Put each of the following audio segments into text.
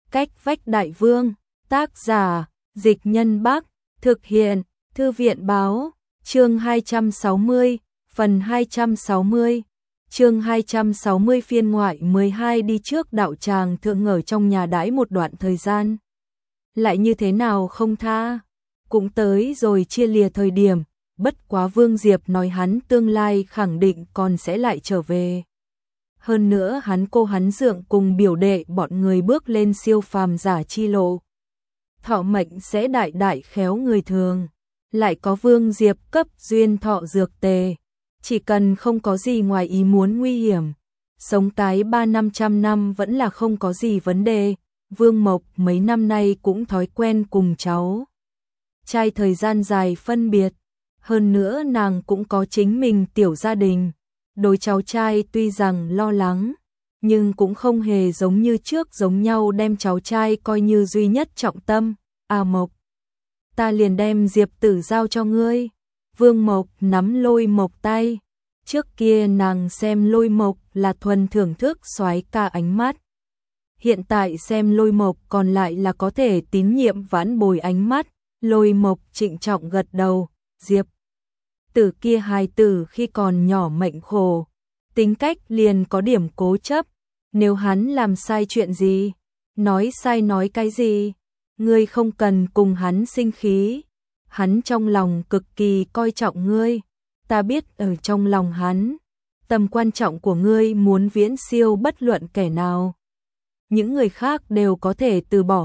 Cách vách đại vương, tác giả, Dịch Nhân Bắc, thực hiện, Thư viện báo, chương 260, phần 260, chương 260 phiên ngoại 12 đi trước đạo tràng thượng ở trong nhà đãi một đoạn thời gian. Lại như thế nào không tha, cũng tới rồi chia lìa thời điểm, bất quá Vương Diệp nói hắn tương lai khẳng định còn sẽ lại trở về. Hơn nữa hắn dượng cùng biểu đệ bọn người bước lên siêu phàm giả chi lộ. Thọ mệnh sẽ đại đại khéo người thường, lại có Vương Diệp cấp duyên thọ dược tề, chỉ cần không có gì ngoài ý muốn nguy hiểm, sống cái 300-500 năm vẫn là không có gì vấn đề. Vương Mộc mấy năm nay cũng thói quen cùng cháu trai thời gian dài phân biệt, hơn nữa nàng cũng có chính mình tiểu gia đình. Đối cháu trai tuy rằng lo lắng, nhưng cũng không hề giống như trước giống nhau đem cháu trai coi như duy nhất trọng tâm. À Mộc, ta liền đem Diệp Tử giao cho ngươi. Vương Mộc nắm Lôi Mộc tay, trước kia nàng xem Lôi Mộc là thuần thưởng thức soái ca ánh mắt. Hiện tại xem Lôi Mộc còn lại là có thể tín nhiệm vãn bồi ánh mắt. Lôi Mộc trịnh trọng gật đầu, Diệp Tử kia hài tử khi còn nhỏ mệnh khổ, tính cách liền có điểm cố chấp, nếu hắn làm sai chuyện gì, nói sai nói cái gì, ngươi không cần cùng hắn sinh khí, hắn trong lòng cực kỳ coi trọng ngươi, ta biết ở trong lòng hắn, tầm quan trọng của ngươi muốn viễn siêu bất luận kẻ nào. Những người khác đều có thể từ bỏ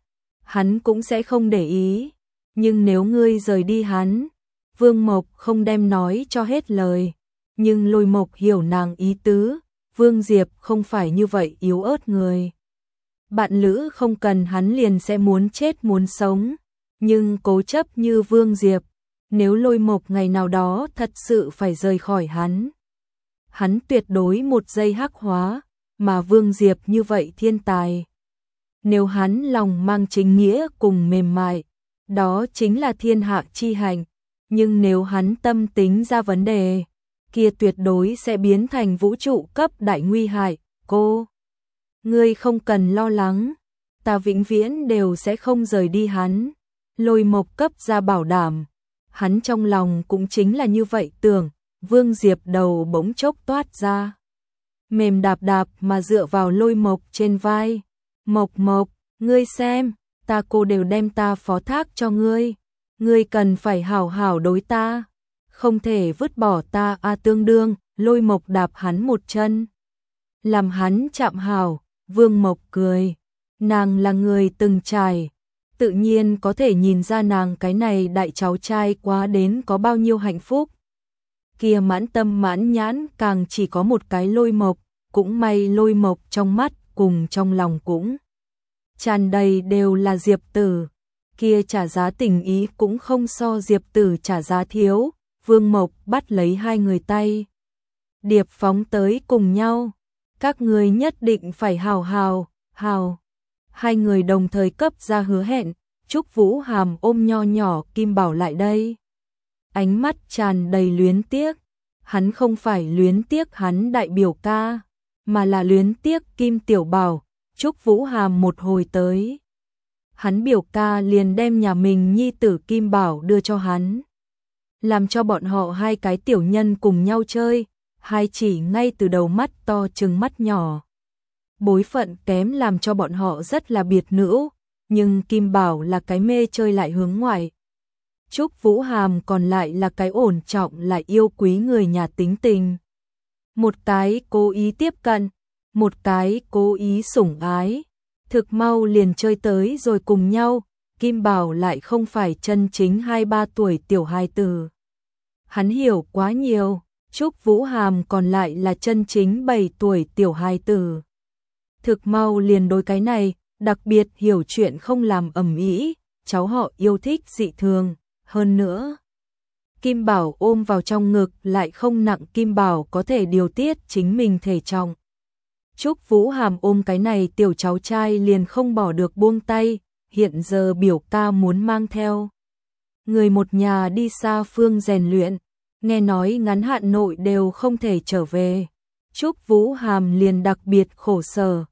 hắn cũng sẽ không để ý, nhưng nếu ngươi rời đi hắn, Vương Mộc không đem nói cho hết lời, nhưng Lôi Mộc hiểu nàng ý tứ, Vương Diệp không phải như vậy yếu ớt người. Bạn lữ không cần hắn liền sẽ muốn chết muốn sống, nhưng cố chấp như Vương Diệp, nếu Lôi Mộc ngày nào đó thật sự phải rời khỏi hắn tuyệt đối một giây hắc hóa, mà Vương Diệp như vậy thiên tài. Nếu hắn lòng mang chính nghĩa cùng mềm mại, đó chính là thiên hạ chi hạnh. Nhưng nếu hắn tâm tính ra vấn đề, kia tuyệt đối sẽ biến thành vũ trụ cấp đại nguy hại. Ngươi không cần lo lắng, ta vĩnh viễn đều sẽ không rời đi hắn. Lôi Mộc cấp ra bảo đảm, hắn trong lòng cũng chính là như vậy tưởng. Vương Diệp đầu bỗng chốc toát ra, mềm đạp đạp mà dựa vào Lôi Mộc trên vai. Mộc, ngươi xem, cô đều đem ta phó thác cho ngươi. Ngươi cần phải hảo hảo đối ta, không thể vứt bỏ ta. Tương đương, Lôi Mộc đạp hắn một chân, làm hắn chạm hảo. Vương Mộc cười, nàng là người từng trải, tự nhiên có thể nhìn ra nàng cái này đại cháu trai quá đến có bao nhiêu hạnh phúc. Kia mãn tâm mãn nhãn càng chỉ có một cái Lôi Mộc, cũng may Lôi Mộc trong mắt cùng trong lòng cũng tràn đầy đều là Diệp Tử. Kia trả giá tình ý cũng không so Diệp Tử trả giá thiếu. Vương Mộc bắt lấy hai người tay, điệp phóng tới cùng nhau. Các người nhất định phải hào. Hai người đồng thời cấp ra hứa hẹn. Trúc Vũ Hàm ôm nho nhỏ Kim Bảo lại đây, ánh mắt tràn đầy luyến tiếc. Hắn không phải luyến tiếc hắn đại biểu ca, mà là luyến tiếc Kim Tiểu Bảo. Trúc Vũ Hàm một hồi tới, hắn biểu ca liền đem nhà mình nhi tử Kim Bảo đưa cho hắn, làm cho bọn họ hai cái tiểu nhân cùng nhau chơi. Hai chỉ ngay từ đầu mắt to trừng mắt nhỏ, bối phận kém làm cho bọn họ rất là biệt nữ, nhưng Kim Bảo là cái mê chơi lại hướng ngoại. Trúc Vũ Hàm còn lại là cái ổn trọng lại yêu quý người nhà tính tình. Một cái cố ý tiếp cận, một cái cố ý sủng ái, thực mau liền chơi tới rồi cùng nhau. Kim Bảo lại không phải chân chính 2-3 tuổi tiểu hài tử, hắn hiểu quá nhiều. Trúc Vũ Hàm còn lại là chân chính 7 tuổi tiểu hài tử, thực mau liền đối cái này đặc biệt hiểu chuyện không làm ầm ĩ, cháu họ yêu thích dị thường. Hơn nữa, Kim Bảo ôm vào trong ngực lại không nặng, Kim Bảo có thể điều tiết chính mình thể trọng. Trúc Vũ Hàm ôm cái này tiểu cháu trai liền không bỏ được buông tay. Hiện giờ biểu ca muốn mang theo người một nhà đi xa phương rèn luyện, nghe nói ngắn hạn nội đều không thể trở về. Trúc Vũ Hàm liền đặc biệt khổ sở,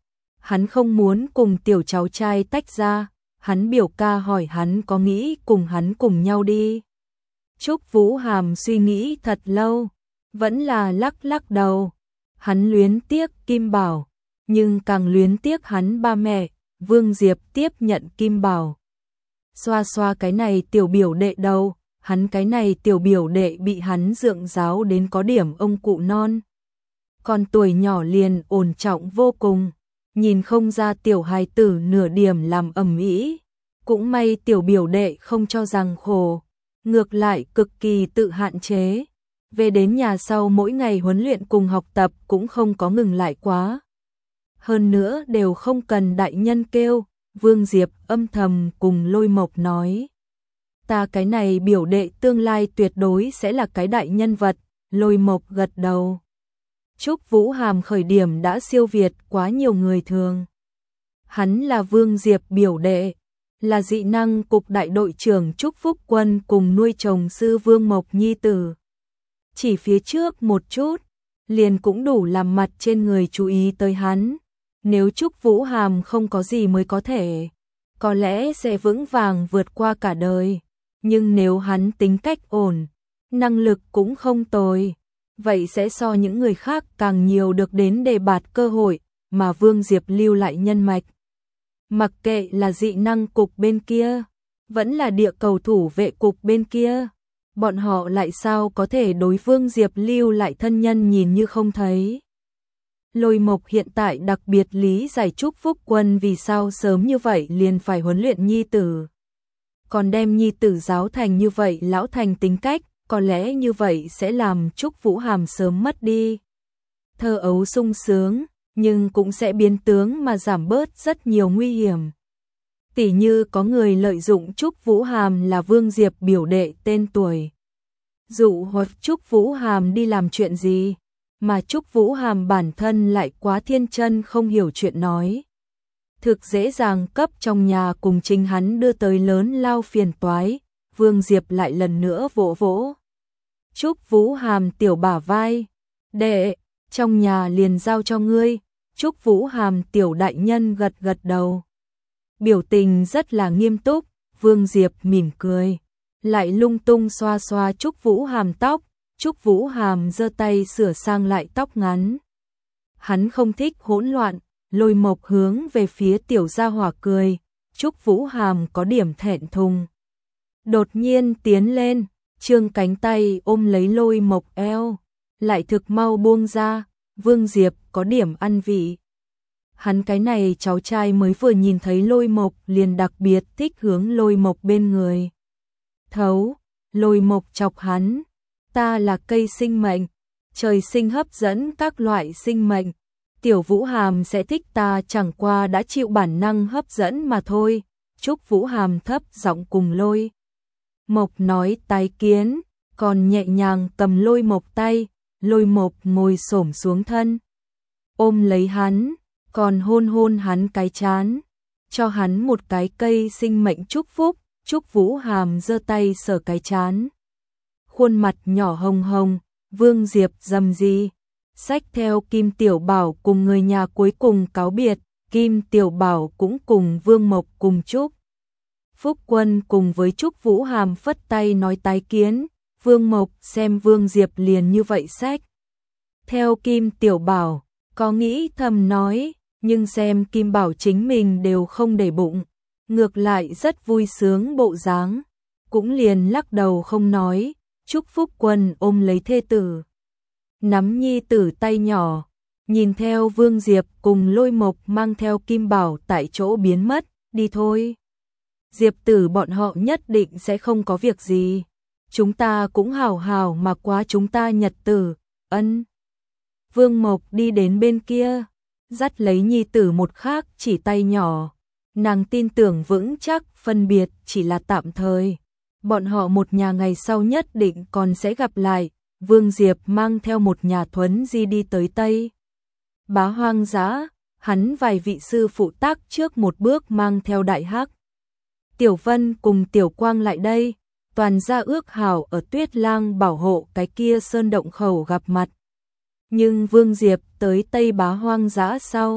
Hắn không muốn cùng tiểu cháu trai tách ra, hắn biểu ca hỏi hắn có nghĩ cùng hắn cùng nhau đi. Trúc Vũ Hàm suy nghĩ thật lâu, vẫn là lắc lắc đầu. Hắn luyến tiếc Kim Bảo, nhưng càng luyến tiếc hắn ba mẹ. Vương Diệp tiếp nhận Kim Bảo. Xoa xoa cái này tiểu biểu đệ đầu, hắn cái này tiểu biểu đệ bị hắn dượng giáo đến có điểm ông cụ non. Còn tuổi nhỏ liền ổn trọng vô cùng, nhìn không ra tiểu hài tử nửa điểm làm ầm ĩ. Cũng may tiểu biểu đệ không cho rằng khổ, ngược lại cực kỳ tự hạn chế. Về đến nhà sau mỗi ngày huấn luyện cùng học tập cũng không có ngừng lại quá. Hơn nữa đều không cần đại nhân kêu, Vương Diệp âm thầm cùng Lôi Mộc nói. Ta cái này biểu đệ tương lai tuyệt đối sẽ là cái đại nhân vật, Lôi Mộc gật đầu. Trúc Vũ Hàm khởi điểm đã siêu việt quá nhiều người thường. Hắn là Vương Diệp biểu đệ, là dị năng cục đại đội trưởng Trúc Phúc Quân cùng nuôi chồng sư Vương Mộc nhi tử. Chỉ phía trước một chút, liền cũng đủ làm mặt trên người chú ý tới hắn. Nếu Trúc Vũ Hàm không có gì mới có lẽ sẽ vững vàng vượt qua cả đời. Nhưng nếu hắn tính cách ổn, năng lực cũng không tồi, vậy sẽ so những người khác càng nhiều được đến đề bạt cơ hội mà Vương Diệp lưu lại nhân mạch. Mặc kệ là dị năng cục bên kia, vẫn là địa cầu thủ vệ cục bên kia, bọn họ lại sao có thể đối Vương Diệp lưu lại thân nhân nhìn như không thấy. Lôi Mộc hiện tại đặc biệt lý giải Trúc Phúc Quân vì sao sớm như vậy liền phải huấn luyện nhi tử. Còn đem nhi tử giáo thành như vậy lão thành tính cách, có lẽ như vậy sẽ làm Trúc Vũ Hàm sớm mất đi thơ ấu sung sướng, nhưng cũng sẽ biến tướng mà giảm bớt rất nhiều nguy hiểm. Tỉ như có người lợi dụng Trúc Vũ Hàm là Vương Diệp biểu đệ tên tuổi, dụ hoặc Trúc Vũ Hàm đi làm chuyện gì, mà Trúc Vũ Hàm bản thân lại quá thiên chân không hiểu chuyện nói. Thực dễ dàng cấp trong nhà cùng chính hắn đưa tới lớn lao phiền toái. Vương Diệp lại lần nữa vỗ vỗ Trúc Vũ Hàm tiểu bả vai. Đệ, trong nhà liền giao cho ngươi. Trúc Vũ Hàm tiểu đại nhân gật gật đầu. Biểu tình rất là nghiêm túc. Vương Diệp mỉm cười, lại lung tung xoa xoa Trúc Vũ Hàm tóc. Trúc Vũ Hàm giơ tay sửa sang lại tóc ngắn. Hắn không thích hỗn loạn. Lôi Mộc hướng về phía tiểu gia hỏa cười. Trúc Vũ Hàm có điểm thẹn thùng, đột nhiên tiến lên, trương cánh tay ôm lấy Lôi Mộc eo, lại thực mau buông ra. Vương Diệp có điểm ăn vị. Hắn cái này cháu trai mới vừa nhìn thấy Lôi Mộc liền đặc biệt thích hướng Lôi Mộc bên người thấu. Lôi Mộc chọc hắn, ta là cây sinh mệnh, trời sinh hấp dẫn các loại sinh mệnh. Tiểu Vũ Hàm sẽ thích ta chẳng qua đã chịu bản năng hấp dẫn mà thôi. Trúc Vũ Hàm thấp giọng cùng Lôi Mộc nói tái kiến, còn nhẹ nhàng cầm Lôi Mộc tay. Lôi Mộc ngồi xổm xuống thân, ôm lấy hắn, còn hôn hôn hắn cái trán, cho hắn một cái cây sinh mệnh chúc phúc. Trúc Vũ Hàm giơ tay sờ cái trán, khuôn mặt nhỏ hồng hồng. Vương Diệp rầm gì xách theo Kim Tiểu Bảo cùng người nhà cuối cùng cáo biệt. Kim Tiểu Bảo cũng cùng Vương Mộc cùng Trúc Phúc Quân cùng với Trúc Vũ Hàm phất tay nói tái kiến. Vương Mộc xem Vương Diệp liền như vậy xách theo Kim Tiểu Bảo, có nghĩ thầm nói, nhưng xem Kim Bảo chính mình đều không để bụng, ngược lại rất vui sướng bộ dáng, cũng liền lắc đầu không nói. Trúc Phúc Quân ôm lấy thê tử, nắm nhi tử tay nhỏ, nhìn theo Vương Diệp cùng Lôi Mộc mang theo Kim Bảo tại chỗ biến mất. Đi thôi, Diệp tử bọn họ nhất định sẽ không có việc gì, chúng ta cũng hảo hảo mà quá chúng ta nhật tử. Ân. Vương Mộc đi đến bên kia, dắt lấy nhi tử một khác chỉ tay nhỏ, nàng tin tưởng vững chắc phân biệt chỉ là tạm thời, bọn họ một nhà ngày sau nhất định còn sẽ gặp lại. Vương Diệp mang theo một nhà thuấn di đi tới Tây Bá hoang dã, hắn vài vị sư phụ tác trước một bước mang theo Đại Hắc, Tiểu Vân cùng Tiểu Quang lại đây, toàn gia ước hảo ở Tuyết Lang bảo hộ cái kia sơn động khẩu gặp mặt. Nhưng Vương Diệp tới Tây Bá hoang dã sau,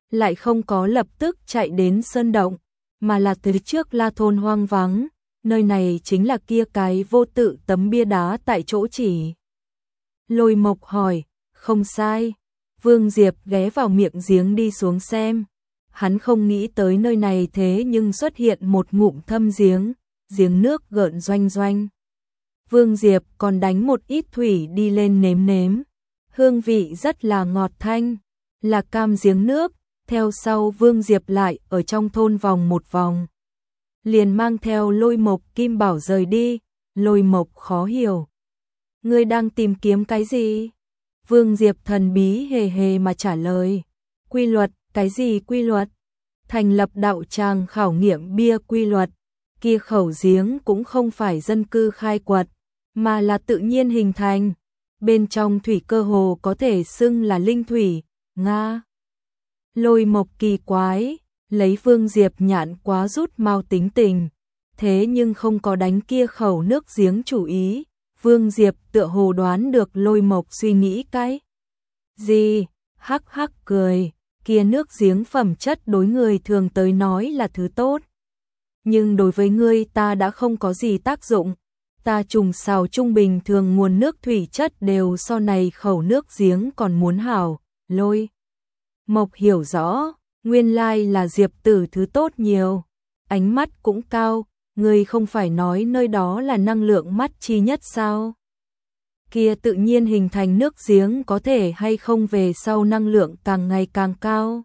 lại không có lập tức chạy đến sơn động, mà là từ trước La thôn hoang vắng, nơi này chính là kia cái vô tự tấm bia đá tại chỗ chỉ. Lôi Mộc hỏi, không sai. Vương Diệp ghé vào miệng giếng đi xuống xem. Hắn không nghĩ tới nơi này thế nhưng xuất hiện một ngụm thâm giếng, giếng nước gợn doanh doanh. Vương Diệp còn đánh một ít thủy đi lên nếm nếm. Hương vị rất là ngọt thanh, là cam giếng nước. Theo sau Vương Diệp lại ở trong thôn vòng một vòng. Liền mang theo Lôi Mộc Kim Bảo rời đi. Lôi Mộc khó hiểu. Ngươi đang tìm kiếm cái gì? Vương Diệp thần bí hề hề mà trả lời. Quy luật, cái gì quy luật? Thành lập đạo tràng khảo nghiệm bia quy luật. Kia khẩu giếng cũng không phải dân cư khai quật, mà là tự nhiên hình thành. Bên trong thủy cơ hồ có thể xưng là linh thủy, Nga. Lôi Mộc kỳ quái, lấy Vương Diệp nhạn quá rút mau tính tình. Thế nhưng không có đánh kia khẩu nước giếng chủ ý. Vương Diệp tựa hồ đoán được Lôi Mộc suy nghĩ cái gì, hắc hắc cười, kia nước giếng phẩm chất đối người thường tới nói là thứ tốt. Nhưng đối với ngươi ta đã không có gì tác dụng, ta trùng xào trung bình thường nguồn nước thủy chất đều so này khẩu nước giếng còn muốn hảo. Lôi Mộc hiểu rõ, nguyên lai là Diệp tử thứ tốt nhiều, ánh mắt cũng cao. Ngươi không phải nói nơi đó là năng lượng mắt chi nhất sao? Kia tự nhiên hình thành nước giếng có thể hay không về sau năng lượng càng ngày càng cao?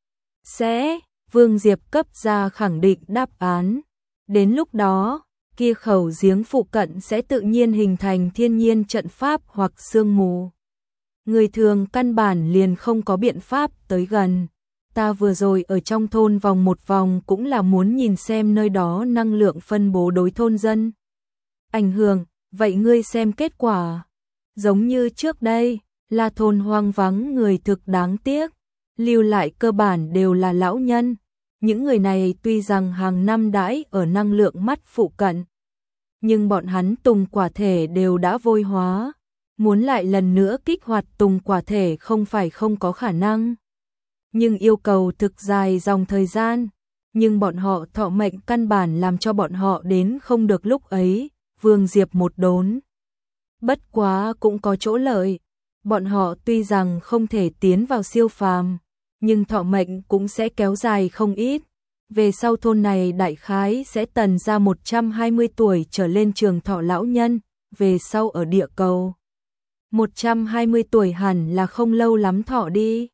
Sẽ, Vương Diệp cấp ra khẳng định đáp án. Đến lúc đó, kia khẩu giếng phụ cận sẽ tự nhiên hình thành thiên nhiên trận pháp hoặc sương mù. Người thường căn bản liền không có biện pháp tới gần. Ta vừa rồi ở trong thôn vòng một vòng cũng là muốn nhìn xem nơi đó năng lượng phân bố đối thôn dân. Ảnh hưởng, vậy ngươi xem kết quả. Giống như trước đây, là thôn hoang vắng người thực đáng tiếc, lưu lại cơ bản đều là lão nhân. Những người này tuy rằng hàng năm đãi ở năng lượng mắt phụ cận, nhưng bọn hắn tùng quả thể đều đã vôi hóa. Muốn lại lần nữa kích hoạt tùng quả thể không phải không có khả năng. Nhưng yêu cầu thực dài dòng thời gian, nhưng bọn họ thọ mệnh căn bản làm cho bọn họ đến không được lúc ấy. Vương Diệp một đốn. Bất quá cũng có chỗ lợi, bọn họ tuy rằng không thể tiến vào siêu phàm, nhưng thọ mệnh cũng sẽ kéo dài không ít. Về sau thôn này đại khái sẽ tần ra 120 tuổi trở lên trường thọ lão nhân, về sau ở địa cầu. 120 tuổi hẳn là không lâu lắm thọ đi.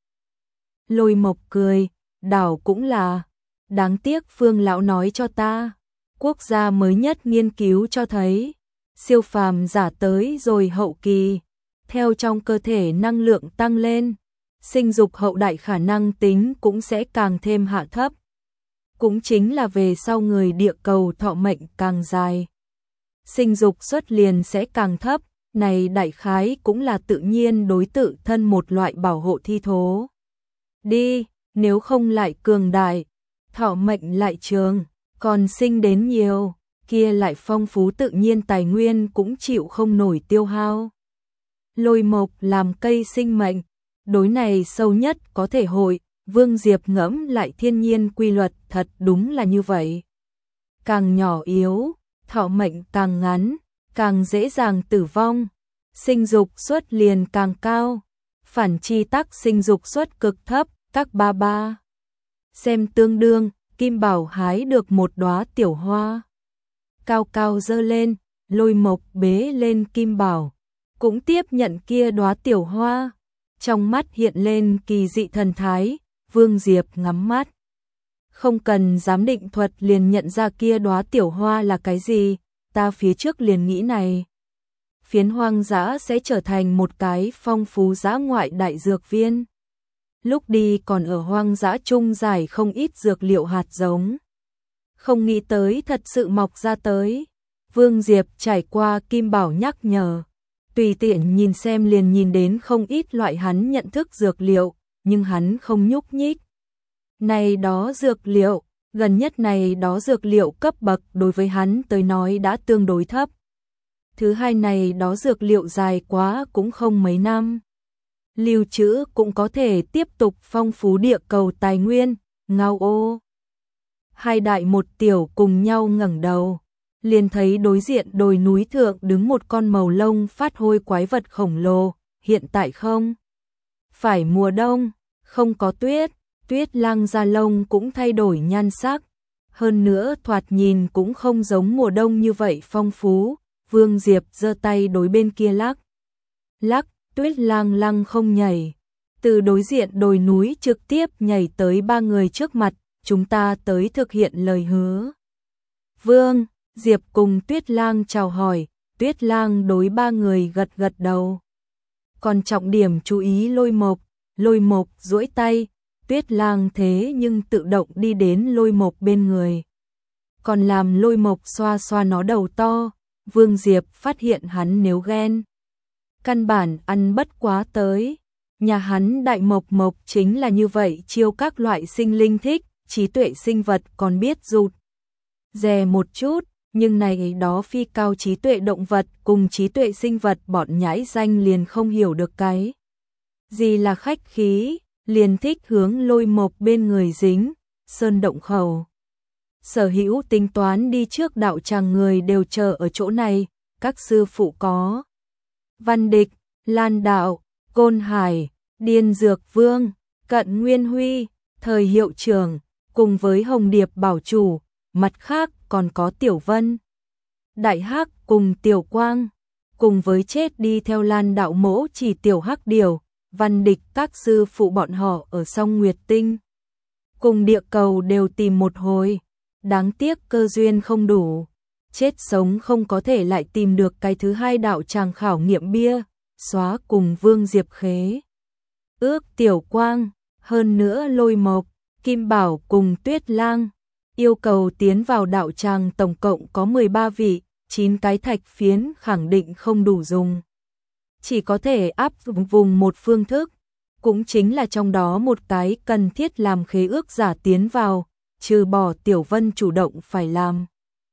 Lôi Mộc cười, đảo cũng là, đáng tiếc Phương lão nói cho ta, quốc gia mới nhất nghiên cứu cho thấy, siêu phàm giả tới rồi hậu kỳ, theo trong cơ thể năng lượng tăng lên, sinh dục hậu đại khả năng tính cũng sẽ càng thêm hạ thấp. Cũng chính là về sau người địa cầu thọ mệnh càng dài, sinh dục suất liền sẽ càng thấp, này đại khái cũng là tự nhiên đối tự thân một loại bảo hộ thi thố. Đi, nếu không lại cường đại, thọ mệnh lại trường, còn sinh đến nhiều, kia lại phong phú tự nhiên tài nguyên cũng chịu không nổi tiêu hao. Lôi Mộc làm cây sinh mệnh, đối này sâu nhất có thể hội, Vương Diệp ngẫm lại thiên nhiên quy luật thật đúng là như vậy. Càng nhỏ yếu, thọ mệnh càng ngắn, càng dễ dàng tử vong, sinh dục suất liền càng cao, phản chi tắc sinh dục suất cực thấp, các ba ba. Xem tương đương, Kim Bảo hái được một đóa tiểu hoa. Cao cao dơ lên, Lôi Mộc bế lên Kim Bảo, cũng tiếp nhận kia đóa tiểu hoa. Trong mắt hiện lên kỳ dị thần thái, Vương Diệp ngắm mắt. Không cần giám định thuật liền nhận ra kia đóa tiểu hoa là cái gì, ta phía trước liền nghĩ này. Phiến hoang dã sẽ trở thành một cái phong phú dã ngoại đại dược viên. Lúc đi còn ở hoang dã chung giải không ít dược liệu hạt giống. Không nghĩ tới thật sự mọc ra tới. Vương Diệp trải qua Kim Bảo nhắc nhở. Tùy tiện nhìn xem liền nhìn đến không ít loại hắn nhận thức dược liệu, nhưng hắn không nhúc nhích. Này đó dược liệu, gần nhất này đó dược liệu cấp bậc đối với hắn tới nói đã tương đối thấp. Thứ hai này đó dược liệu dài quá cũng không mấy năm. lưu trữ cũng có thể tiếp tục phong phú địa cầu tài nguyên. Ngao ô. Hai đại một tiểu cùng nhau ngẩng đầu, liền thấy đối diện đồi núi thượng đứng một con màu lông phát hôi quái vật khổng lồ. Hiện tại không phải mùa đông, không có tuyết, tuyết lang da lông cũng thay đổi nhan sắc, hơn nữa thoạt nhìn cũng không giống mùa đông như vậy phong phú. Vương Diệp giơ tay đối bên kia lắc lắc, tuyết lang lăng không nhảy, từ đối diện đồi núi trực tiếp nhảy tới ba người trước mặt. Chúng ta tới thực hiện lời hứa. Vương Diệp cùng Tuyết Lang chào hỏi, Tuyết Lang đối ba người gật gật đầu. Còn trọng điểm chú ý Lôi Mộc duỗi tay, Tuyết Lang thế nhưng tự động đi đến Lôi Mộc bên người. Còn làm Lôi Mộc xoa xoa nó đầu to. Vương Diệp phát hiện hắn nếu ghen, căn bản ăn bất quá tới. Nhà hắn Đại Mộc Mộc chính là như vậy chiêu các loại sinh linh thích, trí tuệ sinh vật còn biết rụt rè một chút, nhưng này đó phi cao trí tuệ động vật cùng trí tuệ sinh vật bọn nhãi danh liền không hiểu được cái gì là khách khí, liền thích hướng Lôi Mộc bên người dính. Sơn động khẩu, sở hữu tính toán đi trước đạo tràng người đều chờ ở chỗ này. Các sư phụ có Văn Địch, Lan Đạo, Côn Hải, Điên Dược Vương, Cận Nguyên Huy, Thời Hiệu Trưởng, cùng với Hồng Điệp Bảo Chủ. Mặt khác còn có Tiểu Vân, Đại Hắc cùng Tiểu Quang, cùng với chết đi theo Lan Đạo mỗ chỉ Tiểu Hắc Điều. Văn Địch các sư phụ bọn họ ở Song Nguyệt Tinh cùng địa cầu đều tìm một hồi, đáng tiếc cơ duyên không đủ, chết sống không có thể lại tìm được cái thứ hai đạo tràng khảo nghiệm bia, xóa cùng Vương Diệp khế ước. Tiểu Quang, hơn nữa Lôi Mộc, Kim Bảo cùng Tuyết Lang yêu cầu tiến vào đạo tràng tổng cộng có 13 vị, 9 cái thạch phiến khẳng định không đủ dùng, chỉ có thể áp dụng vùng một phương thức, cũng chính là trong đó một cái cần thiết làm khế ước giả tiến vào, trừ bỏ Tiểu Vân chủ động phải làm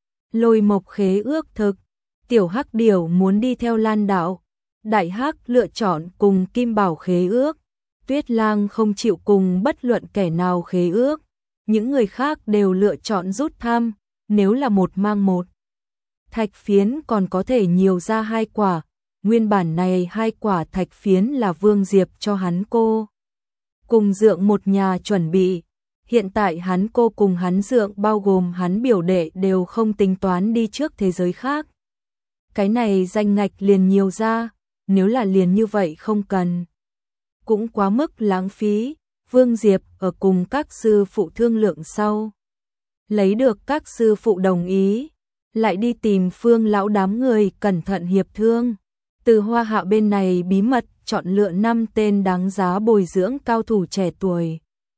Lôi Mộc khế ước thực. Tiểu Hắc Điều muốn đi theo Lan Đạo, Đại Hắc lựa chọn cùng Kim Bảo khế ước, Tuyết Lang không chịu cùng bất luận kẻ nào khế ước, những người khác đều lựa chọn rút thăm. Nếu là một mang một thạch phiến còn có thể nhiều ra 2 quả, nguyên bản này 2 quả thạch phiến là Vương Diệp cho hắn cô cùng Dượng một nhà chuẩn bị. Hiện tại hắn cô cùng hắn Dượng bao gồm hắn biểu đệ đều không tính toán đi trước thế giới khác. Cái này danh ngạch liền nhiều ra, nếu là liền như vậy không cần, cũng quá mức lãng phí. Vương Diệp ở cùng các sư phụ thương lượng sau, lấy được các sư phụ đồng ý, lại đi tìm Phương lão đám người cẩn thận hiệp thương. Từ Hoa Hạ bên này bí mật chọn lựa 5 tên đáng giá bồi dưỡng cao thủ trẻ tuổi,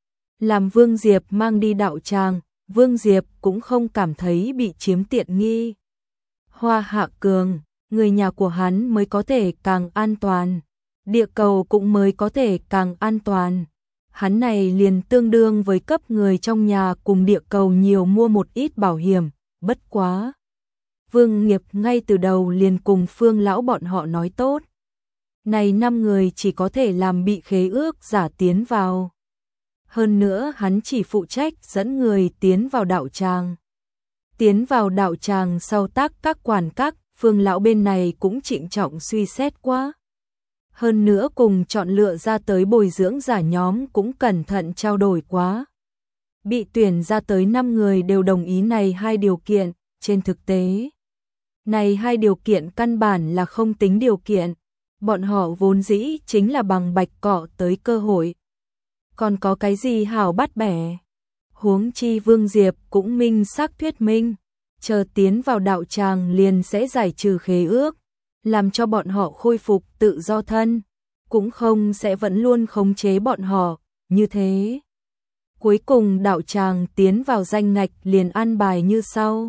làm Vương Diệp mang đi đạo tràng. Vương Diệp cũng không cảm thấy bị chiếm tiện nghi. Hoa Hạ cường, người nhà của hắn mới có thể càng an toàn, địa cầu cũng mới có thể càng an toàn. Hắn này liền tương đương với cấp người trong nhà cùng địa cầu nhiều mua một ít bảo hiểm. Bất quá Vương Nghiệp ngay từ đầu liền cùng Phương lão bọn họ nói tốt, này 5 người chỉ có thể làm bị khế ước giả tiến vào. Hơn nữa hắn chỉ phụ trách dẫn người tiến vào đạo tràng. Tiến vào đạo tràng sau tác các quản các, Phương lão bên này cũng trịnh trọng suy xét quá. Hơn nữa cùng chọn lựa ra tới bồi dưỡng giả nhóm cũng cẩn thận trao đổi quá. Bị tuyển ra tới 5 người đều đồng ý này 2 điều kiện. Trên thực tế, này 2 điều kiện căn bản là không tính điều kiện, bọn họ vốn dĩ chính là bằng bạch cọ tới cơ hội. Còn có cái gì hảo bắt bẻ? Huống chi Vương Diệp cũng minh xác thuyết minh, chờ tiến vào đạo tràng liền sẽ giải trừ khế ước, làm cho bọn họ khôi phục tự do thân, cũng không sẽ vẫn luôn khống chế bọn họ, như thế. Cuối cùng đạo tràng tiến vào danh ngạch liền an bài như sau.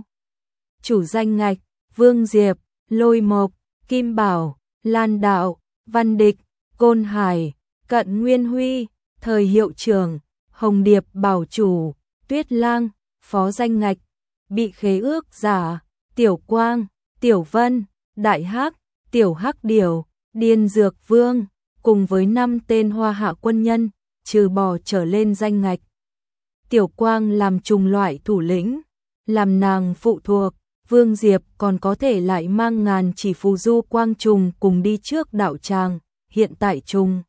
Chủ danh ngạch, Vương Diệp, Lôi Mộc, Kim Bảo, Lan Đạo, Văn Địch, Côn Hải, Cận Nguyên Huy, Thời Hiệu Trưởng, Hồng Điệp Bảo Chủ, Tuyết Lang. Phó danh ngạch, bị khế ước giả, Tiểu Quang, Tiểu Vân, Đại Hắc, Tiểu Hắc Điều, Điên Dược Vương, cùng với 5 tên Hoa Hạ quân nhân, trừ bỏ trở lên danh ngạch. Tiểu Quang làm trùng loại thủ lĩnh, làm nàng phụ thuộc, Vương Diệp còn có thể lại mang ngàn chỉ phù du quang trùng cùng đi trước đạo tràng, hiện tại trùng.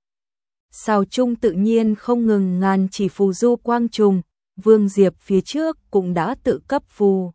Sao trung tự nhiên không ngừng ngàn chỉ phù du quang trùng, Vương Diệp phía trước cũng đã tự cấp phù.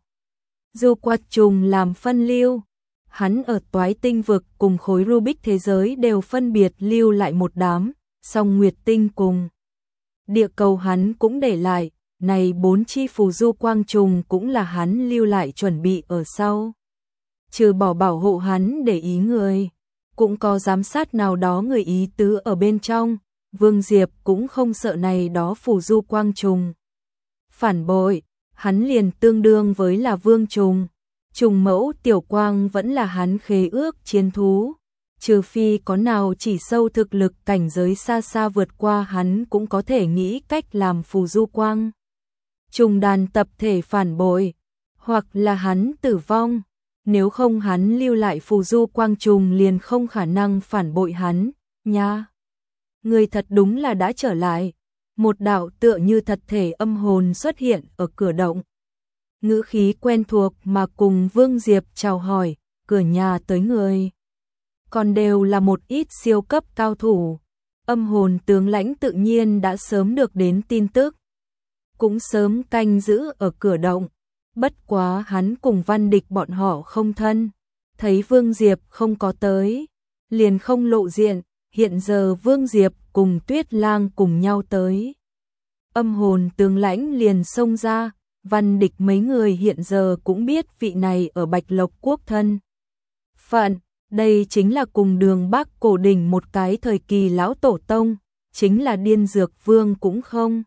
Du quạt trùng làm phân lưu, hắn ở Toái Tinh vực cùng khối Rubik thế giới đều phân biệt lưu lại một đám, song Nguyệt Tinh cùng địa cầu hắn cũng để lại, này 4 chi phù du quang trùng cũng là hắn lưu lại chuẩn bị ở sau. Trừ bỏ bảo hộ hắn để ý người, cũng có giám sát nào đó người ý tứ ở bên trong, Vương Diệp cũng không sợ này đó phù du quang trùng. Phản bội, hắn liền tương đương với là vương trùng. Trùng mẫu Tiểu Quang vẫn là hắn khế ước chiến thú. Trừ phi có nào chỉ sâu thực lực cảnh giới xa xa vượt qua hắn cũng có thể nghĩ cách làm phù du quang. Trùng đàn tập thể phản bội, hoặc là hắn tử vong. Nếu không hắn lưu lại phù du quang trùng liền không khả năng phản bội hắn, nha. Người thật đúng là đã trở lại. Một đạo tựa như thật thể âm hồn xuất hiện ở cửa động. Ngữ khí quen thuộc mà cùng Vương Diệp chào hỏi, cửa nhà tới người. Còn đều là một ít siêu cấp cao thủ. Âm hồn tướng lãnh tự nhiên đã sớm được đến tin tức. Cũng sớm canh giữ ở cửa động. Bất quá hắn cùng Văn Địch bọn họ không thân. Thấy Vương Diệp không có tới, liền không lộ diện. Hiện giờ Vương Diệp cùng Tuyết Lang cùng nhau tới. Âm hồn tướng lãnh liền xông ra, Văn Địch mấy người hiện giờ cũng biết vị này ở Bạch Lộc quốc thân. Phận, đây chính là cùng Đường Bắc cổ đỉnh một cái thời kỳ lão tổ tông, chính là Điên Dược Vương cũng không.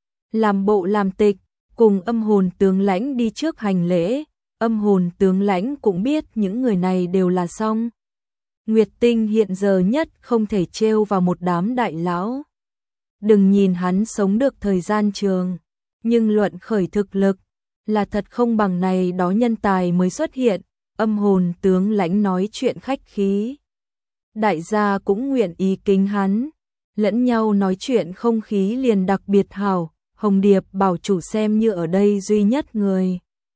Làm bộ làm tịch, cùng âm hồn tướng lãnh đi trước hành lễ, âm hồn tướng lãnh cũng biết những người này đều là xong. Nguyệt Tinh hiện giờ nhất không thể trêu vào một đám đại lão. Đừng nhìn hắn sống được thời gian trường, nhưng luận khởi thực lực, là thật không bằng này đó nhân tài mới xuất hiện, âm hồn tướng lãnh nói chuyện khách khí. Đại gia cũng nguyện ý kính hắn, lẫn nhau nói chuyện không khí liền đặc biệt hảo, Hồng Điệp bảo chủ xem như ở đây duy nhất người.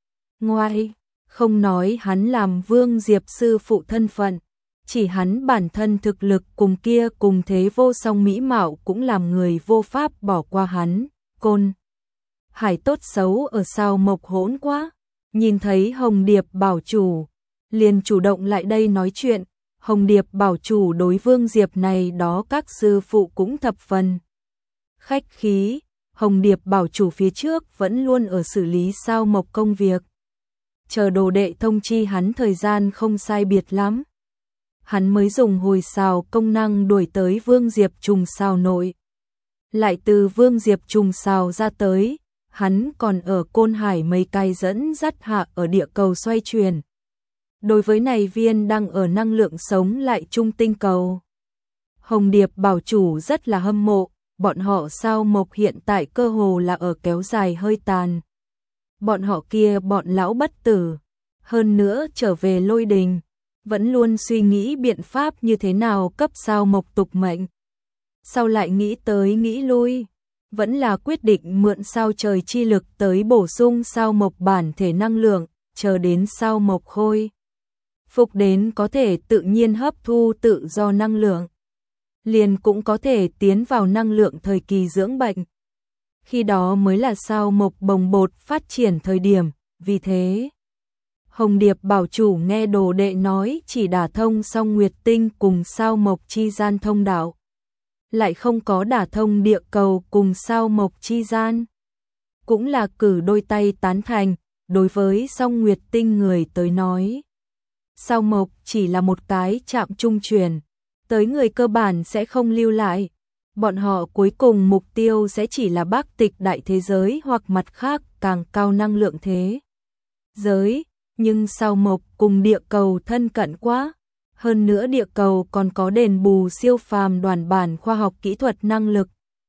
Ngoài, không nói hắn làm Vương Diệp sư phụ thân phận, chỉ hắn bản thân thực lực cùng kia cùng thế vô song mỹ mạo cũng làm người vô pháp bỏ qua hắn. Côn Hải tốt xấu ở sao mộc hỗn quá, nhìn thấy Hồng Điệp bảo chủ, liền chủ động lại đây nói chuyện. Hồng Điệp bảo chủ đối Vương Diệp này đó các sư phụ cũng thập phần khách khí. Hồng Điệp bảo chủ phía trước vẫn luôn ở xử lý sao mộc công việc, chờ đồ đệ thông chi hắn thời gian không sai biệt lắm, hắn mới dùng hồi xào công năng đuổi tới Vương Diệp trùng xào nội. Lại từ Vương Diệp trùng xào ra tới, hắn còn ở Côn Hải mấy cái dẫn dắt hạ ở địa cầu xoay chuyển. Đối với này viên đang ở năng lượng sống lại trung tinh cầu, Hồng Điệp bảo chủ rất là hâm mộ, bọn họ sao mộc hiện tại cơ hồ là ở kéo dài hơi tàn. Bọn họ kia bọn lão bất tử, hơn nữa trở về Lôi Đình, vẫn luôn suy nghĩ biện pháp như thế nào cấp sao mộc tục mệnh. Sau lại nghĩ tới nghĩ lui, vẫn là quyết định mượn sao trời chi lực tới bổ sung sao mộc bản thể năng lượng, chờ đến sao mộc khôi phục đến có thể tự nhiên hấp thu tự do năng lượng, liền cũng có thể tiến vào năng lượng thời kỳ dưỡng bệnh. Khi đó mới là sao mộc bồng bột phát triển thời điểm, vì thế Hồng Điệp bảo chủ nghe đồ đệ nói chỉ đả thông xong Nguyệt Tinh cùng sao mộc chi gian thông đạo, lại không có đả thông địa cầu cùng sao mộc chi gian. Cũng là cử đôi tay tán thành, đối với song Nguyệt Tinh người tới nói. Sao mộc chỉ là một cái chạm trung truyền, tới người cơ bản sẽ không lưu lại. Bọn họ cuối cùng mục tiêu sẽ chỉ là Bắc Tịch đại thế giới hoặc mặt khác càng cao năng lượng thế giới. Nhưng sao mộc cùng địa cầu thân cận quá, hơn nữa địa cầu còn có đền bù siêu phàm đoàn bản khoa học kỹ thuật năng lực.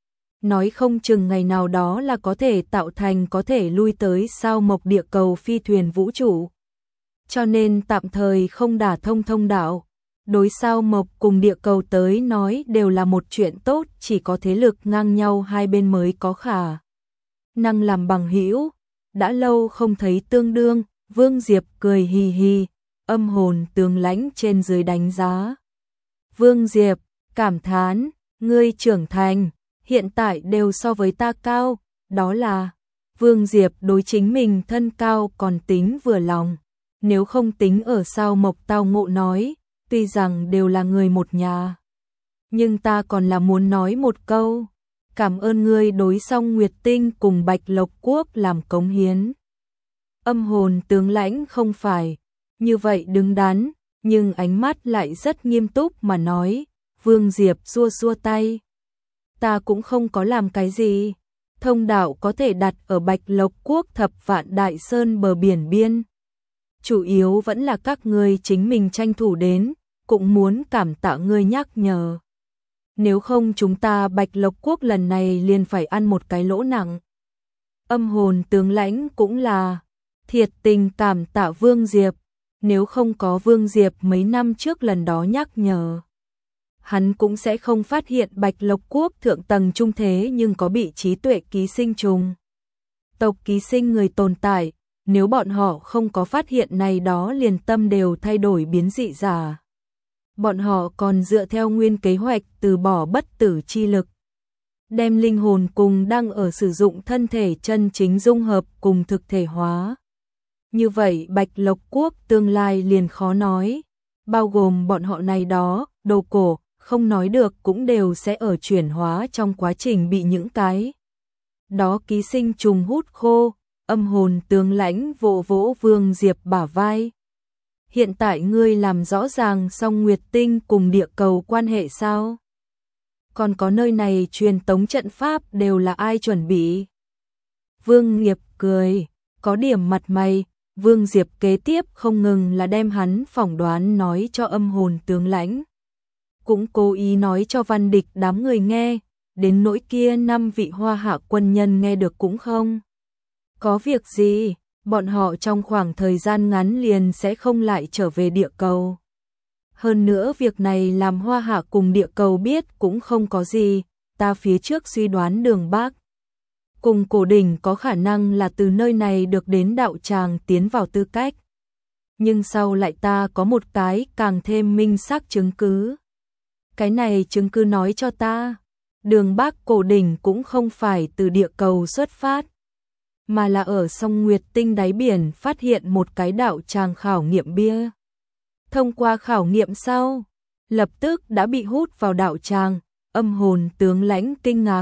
Nói không chừng ngày nào đó là có thể tạo thành có thể lui tới sao mộc địa cầu phi thuyền vũ trụ. Cho nên tạm thời không đả thông thông đạo, đối sao mộc cùng địa cầu tới nói đều là một chuyện tốt, chỉ có thế lực ngang nhau hai bên mới có khả năng làm bằng hữu. Đã lâu không thấy tương đương, Vương Diệp cười hì hì, âm hồn tướng lãnh trên dưới đánh giá. Vương Diệp, cảm thán, ngươi trưởng thành, hiện tại đều so với ta cao, đó là Vương Diệp đối chính mình thân cao còn tính vừa lòng, nếu không tính ở sao mộc tao ngộ nói, tuy rằng đều là người một nhà. Nhưng ta còn là muốn nói một câu, cảm ơn ngươi đối Song Nguyệt Tinh cùng Bạch Lộc Quốc làm cống hiến. Âm hồn tướng lãnh không phải như vậy đứng đắn, nhưng ánh mắt lại rất nghiêm túc mà nói. Vương Diệp xua xua tay. Ta cũng không có làm cái gì. Thông đạo có thể đặt ở Bạch Lộc Quốc Thập Vạn Đại Sơn bờ biển biên. Chủ yếu vẫn là các ngươi chính mình tranh thủ đến, cũng muốn cảm tạ ngươi nhắc nhở. Nếu không chúng ta Bạch Lộc Quốc lần này liền phải ăn một cái lỗ nặng. Âm hồn tướng lãnh cũng là thiệt tình cảm tạ Vương Diệp, nếu không có Vương Diệp mấy năm trước lần đó nhắc nhở, hắn cũng sẽ không phát hiện Bạch Lộc Quốc thượng tầng trung thế nhưng có bị trí tuệ ký sinh trùng tộc ký sinh người tồn tại, nếu bọn họ không có phát hiện này đó liền tâm đều thay đổi biến dị giả. Bọn họ còn dựa theo nguyên kế hoạch từ bỏ bất tử chi lực, đem linh hồn cùng đang ở sử dụng thân thể chân chính dung hợp cùng thực thể hóa. Như vậy Bạch Lộc Quốc tương lai liền khó nói, bao gồm bọn họ này đó, đồ cổ, không nói được cũng đều sẽ ở chuyển hóa trong quá trình bị những cái đó ký sinh trùng hút khô. Âm hồn tướng lãnh vỗ vỗ Vương Diệp bả vai. Hiện tại ngươi làm rõ ràng Song Nguyệt Tinh cùng địa cầu quan hệ sao? Còn có nơi này truyền tống trận pháp đều là ai chuẩn bị? Vương Diệp cười, có điểm mặt mày. Vương Diệp kế tiếp không ngừng là đem hắn phỏng đoán nói cho âm hồn tướng lãnh, cũng cố ý nói cho Văn Địch đám người nghe, đến nỗi kia 5 vị Hoa Hạ quân nhân nghe được cũng không có việc gì, bọn họ trong khoảng thời gian ngắn liền sẽ không lại trở về địa cầu. Hơn nữa việc này làm Hoa Hạ cùng địa cầu biết cũng không có gì, ta phía trước suy đoán Đường Bắc cùng Cổ Đỉnh có khả năng là từ nơi này được đến đạo tràng tiến vào tư cách. Nhưng sau lại ta có một cái càng thêm minh xác chứng cứ. Cái này chứng cứ nói cho ta, Đường Bắc Cổ Đỉnh cũng không phải từ địa cầu xuất phát, mà là ở Song Nguyệt Tinh đáy biển phát hiện một cái đạo tràng khảo nghiệm bia. Thông qua khảo nghiệm sau, lập tức đã bị hút vào đạo tràng. Âm hồn tướng lãnh kinh ngạc.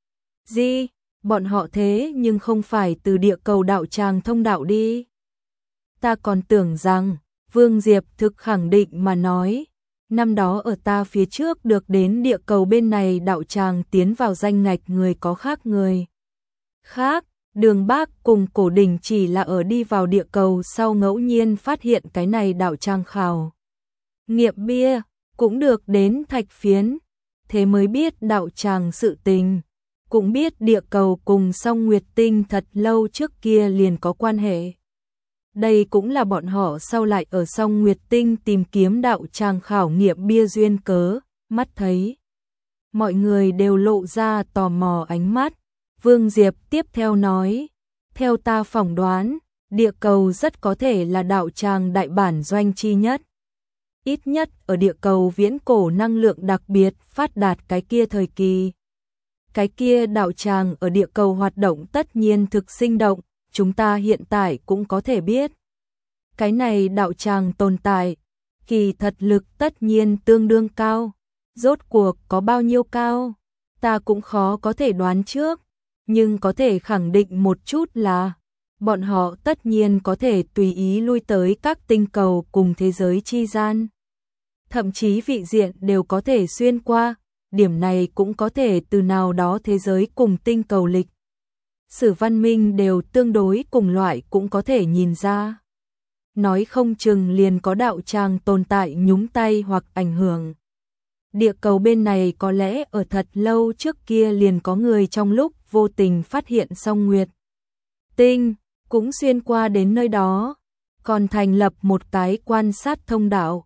Gì? Bọn họ thế nhưng không phải từ địa cầu đạo tràng thông đạo đi. Ta còn tưởng rằng, Vương Diệp thực khẳng định mà nói, năm đó ở ta phía trước được đến địa cầu bên này đạo tràng tiến vào danh ngạch người có khác người. Khác, Đường Bắc cùng Cổ Đỉnh chỉ là ở đi vào địa cầu sau ngẫu nhiên phát hiện cái này đạo tràng khảo nghiệm bia, cũng được đến thạch phiến, thế mới biết đạo tràng sự tình. Cũng biết địa cầu cùng Song Nguyệt Tinh thật lâu trước kia liền có quan hệ. Đây cũng là bọn họ sau lại ở Song Nguyệt Tinh tìm kiếm đạo tràng khảo nghiệm bia duyên cớ. Mắt thấy mọi người đều lộ ra tò mò ánh mắt. Vương Diệp tiếp theo nói, theo ta phỏng đoán, địa cầu rất có thể là đạo tràng đại bản doanh chi nhất. Ít nhất ở địa cầu viễn cổ năng lượng đặc biệt phát đạt cái kia thời kỳ. Cái kia đạo tràng ở địa cầu hoạt động tất nhiên thực sinh động, chúng ta hiện tại cũng có thể biết. Cái này đạo tràng tồn tại, kỳ thật lực tất nhiên tương đương cao. Rốt cuộc có bao nhiêu cao, ta cũng khó có thể đoán trước, nhưng có thể khẳng định một chút là bọn họ tất nhiên có thể tùy ý lui tới các tinh cầu cùng thế giới chi gian. Thậm chí vị diện đều có thể xuyên qua. Điểm này cũng có thể từ nào đó thế giới cùng tinh cầu lịch sử văn minh đều tương đối cùng loại cũng có thể nhìn ra. Nói không chừng liền có đạo tràng tồn tại nhúng tay hoặc ảnh hưởng. Địa cầu bên này có lẽ ở thật lâu trước kia liền có người trong lúc vô tình phát hiện Song Nguyệt Tinh, cũng xuyên qua đến nơi đó, còn thành lập một cái quan sát thông đạo.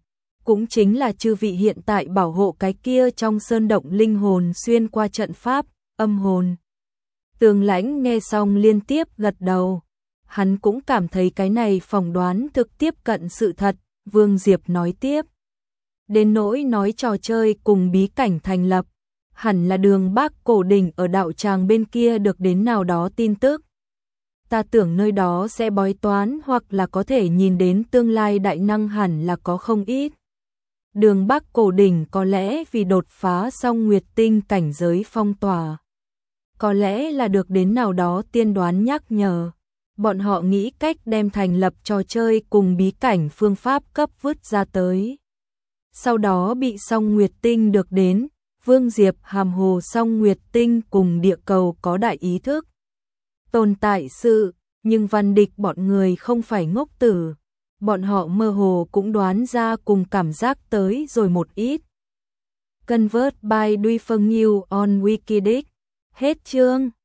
cũng chính là chư vị hiện tại bảo hộ cái kia trong sơn động linh hồn xuyên qua trận pháp, âm hồn. Tường Lãnh nghe xong liên tiếp gật đầu. Hắn cũng cảm thấy cái này phỏng đoán thực tiếp cận sự thật, Vương Diệp nói tiếp. Đến nỗi nói trò chơi cùng bí cảnh thành lập, hẳn là Đường Bắc cổ đỉnh ở đạo tràng bên kia được đến nào đó tin tức. Ta tưởng nơi đó sẽ bói toán hoặc là có thể nhìn đến tương lai đại năng hẳn là có không ít. Đường Bắc cổ đỉnh có lẽ vì đột phá xong Nguyệt Tinh cảnh giới phong tỏa. Có lẽ là được đến nào đó tiên đoán nhắc nhở. Bọn họ nghĩ cách đem thành lập trò chơi cùng bí cảnh phương pháp cấp vứt ra tới. Sau đó bị Song Nguyệt Tinh được đến, Vương Diệp hàm hồ Song Nguyệt Tinh cùng địa cầu có đại ý thức. Tồn tại sự, nhưng Văn Địch bọn người không phải ngốc tử. Bọn họ mơ hồ cũng đoán ra cùng cảm giác tới rồi một ít. Convert by Duy Phương Nhiêu on Wikidic. Hết chương.